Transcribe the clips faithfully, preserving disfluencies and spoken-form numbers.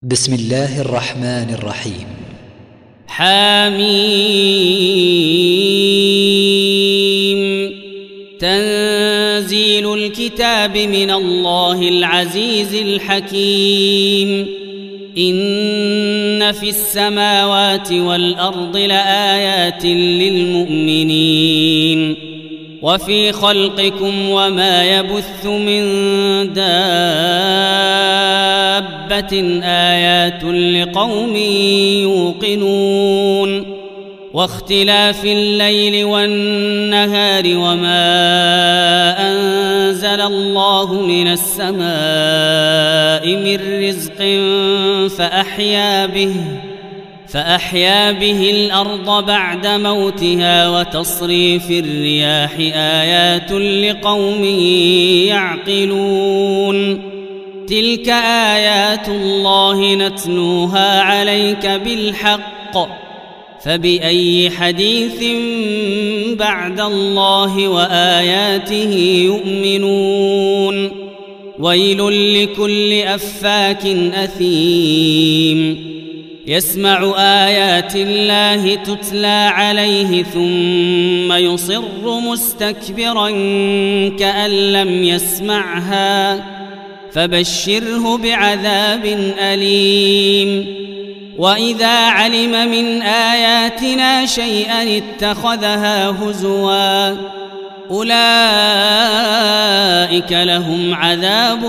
بسم الله الرحمن الرحيم. حميم. تنزيل الكتاب من الله العزيز الحكيم. إن في السماوات والأرض لآيات للمؤمنين وفي خلقكم وما يبث من دابة آيات لقوم يوقنون واختلاف الليل والنهار وما أنزل الله من السماء من رزق فأحيا به فأحيا به الأرض بعد موتها وتصريف الرياح آيات لقوم يعقلون. تلك آيات الله نتلوها عليك بالحق فبأي حديث بعد الله وآياته يؤمنون. ويل لكل أفاك أثيم يسمع آيات الله تتلى عليه ثم يصر مستكبرا كأن لم يسمعها فبشره بعذاب أليم. وإذا علم من آياتنا شيئا اتخذها هزوا أولئك لهم عذاب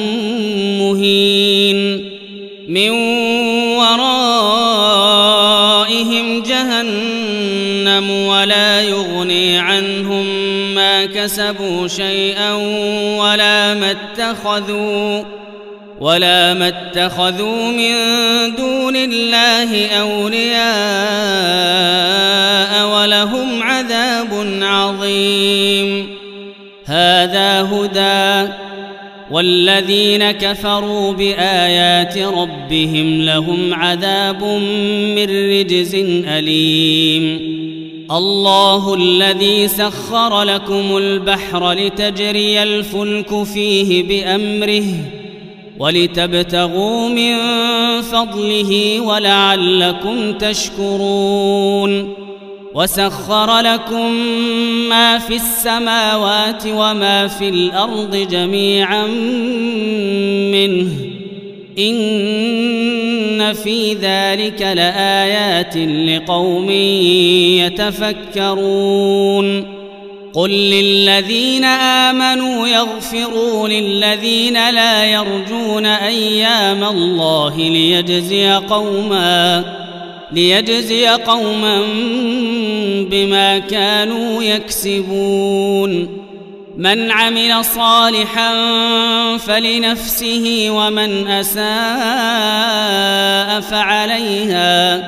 مهين من ورائهم جهنم ولا يغني عنهم ما كسبوا شيئا ولا ما اتخذوا ولا ما اتخذوا من دون الله أولياء ولهم عذاب عظيم. هذا هدى والذين كفروا بآيات ربهم لهم عذاب من رجز أليم. الله الذي سخر لكم البحر لتجري الفلك فيه بأمره ولتبتغوا من فضله ولعلكم تشكرون. وسخر لكم ما في السماوات وما في الأرض جميعا منه إن في ذلك لآيات لقوم يتفكرون. قل للذين آمنوا يغفروا للذين لا يرجون أيام الله ليجزي قوما ليجزي قوما بما كانوا يكسبون. من عمل صالحا فلنفسه ومن أساء فعليها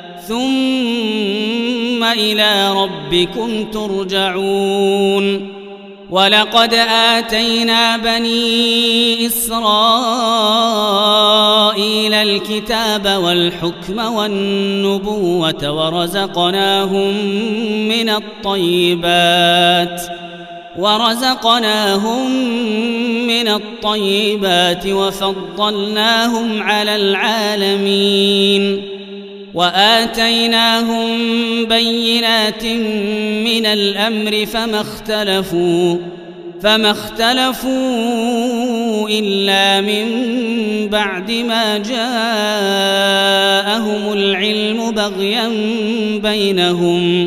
ثم إلى ربكم ترجعون. ولقد آتينا بني إسرائيل الكتاب والحكم والنبوة ورزقناهم من الطيبات ورزقناهم من الطيبات وفضلناهم على العالمين. وآتيناهم بينات من الأمر فما اختلفوا فما اختلفوا إلا من بعد ما جاءهم العلم بغيا بينهم.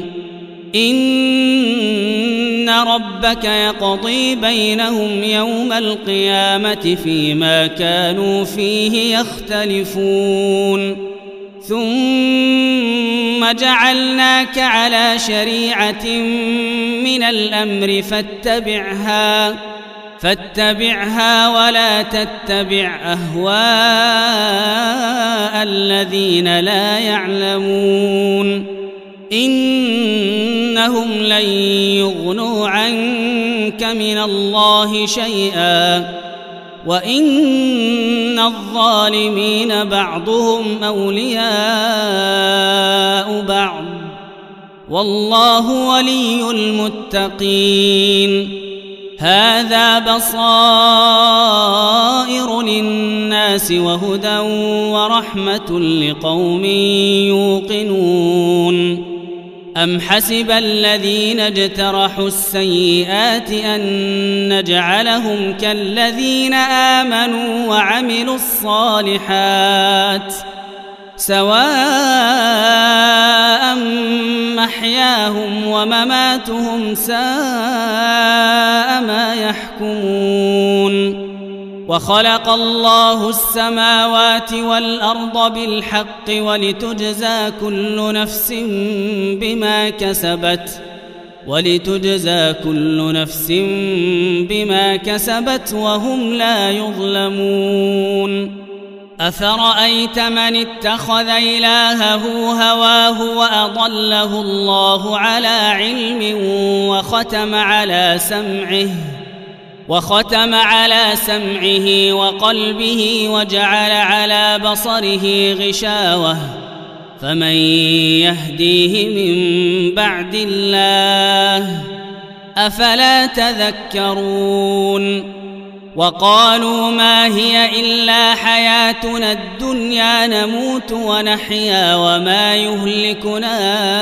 إن ربك يقضي بينهم يوم القيامة فيما كانوا فيه يختلفون. ثم جعلناك على شريعة من الأمر فاتبعها فاتبعها ولا تتبع أهواء الذين لا يعلمون. إنهم لن يغنوا عنك من الله شيئا وإن الظالمين بعضهم أولياء بعض والله ولي المتقين. هذا بصائر للناس وهدى ورحمة لقوم يوقنون أم حسب الذين اجترحوا السيئات أن نجعلهم كالذين آمنوا وعملوا الصالحات سواء محياهم ومماتهم ساء ما يحكمون وخلق الله السماوات والأرض بالحق ولتجزى كل نفس بما كسبت ولتجزى كل نفس بما كسبت وهم لا يظلمون أفرأيت من اتخذ إلهه هواه وأضله الله على علم وختم على سمعه وختم على سمعه وقلبه وجعل على بصره غشاوة فمن يهديه من بعد الله أفلا تذكرون وقالوا ما هي إلا حياتنا الدنيا نموت ونحيا وما يهلكنا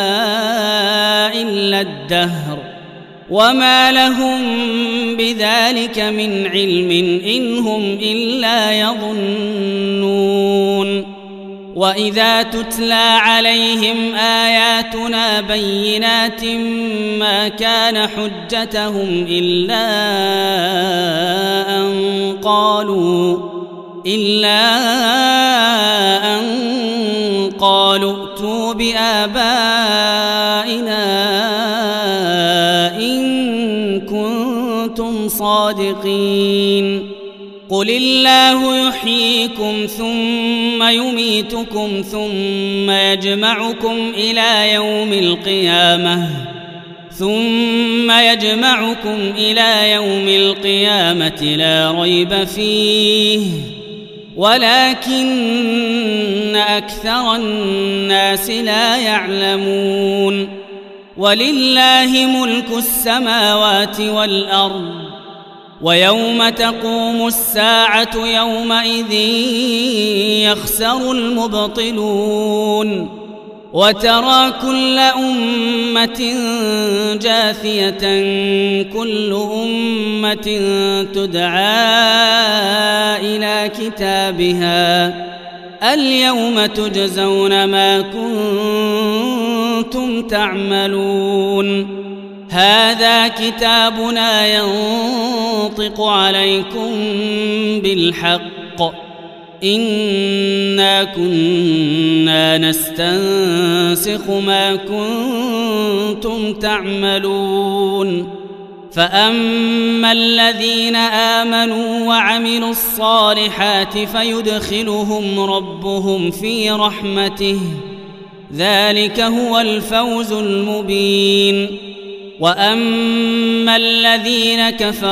إلا الدهر وما لهم بذلك من علم إن هم إلا يظنون وإذا تتلى عليهم آياتنا بينات ما كان حجتهم إلا أن قالوا إلا أن قالوا ائتوا بآبائنا إن كنتم صادقين قل الله يحييكم ثم يميتكم ثم يجمعكم إلى يوم القيامة ثم يجمعكم إلى يوم القيامة لا ريب فيه ولكن أكثر الناس لا يعلمون ولله ملك السماوات والأرض ويوم تقوم الساعة يومئذ يخسر المبطلون وترى كل أمة جاثية كل أمة تدعى إلى كتابها اليوم تجزون ما كنتم تعملون هذا كتابنا ينطق عليكم بالحق إنا كنا نستنسخ ما كنتم تعملون فأما الذين آمنوا وعملوا الصالحات فيدخلهم ربهم في رحمته ذلك هو الفوز المبين وأما الذين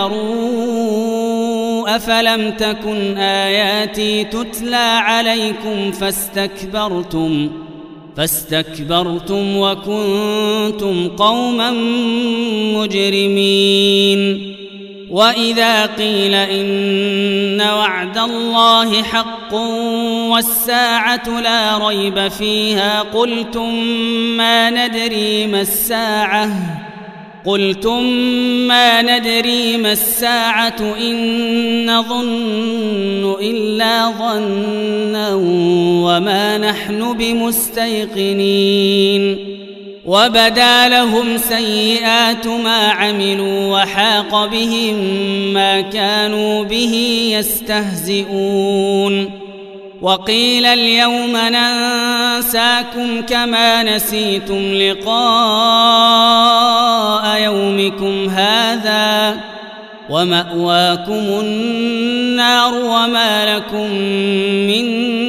كفروا أفلم تكن آياتي تتلى عليكم فاستكبرتم فاستكبرتم وكنتم قوما مجرمين وإذا قيل إن وعد الله حق والساعة لا ريب فيها قلتم ما ندري ما الساعة قلتم ما ندري ما الساعة إن نظن إلا ظنا وما نحن بمستيقنين وبدا لهم سيئات ما عملوا وحاق بهم ما كانوا به يستهزئون وقيل اليوم ننساكم كما نسيتم لقاء يومكم هذا ومأواكم النار وما لكم من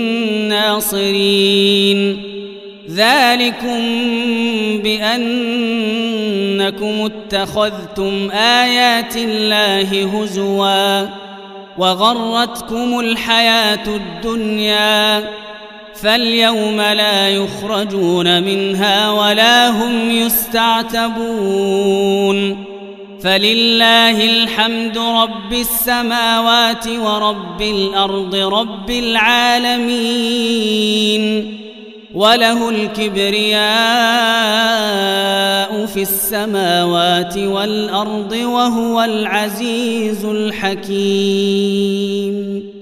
ناصرين ذلكم بأنكم اتخذتم آيات الله هزوا وغرتكم الحياة الدنيا فاليوم لا يخرجون منها ولا هم يستعتبون فلله الحمد رب السماوات ورب الأرض رب العالمين وله الكبرياء في السماوات والأرض وهو العزيز الحكيم.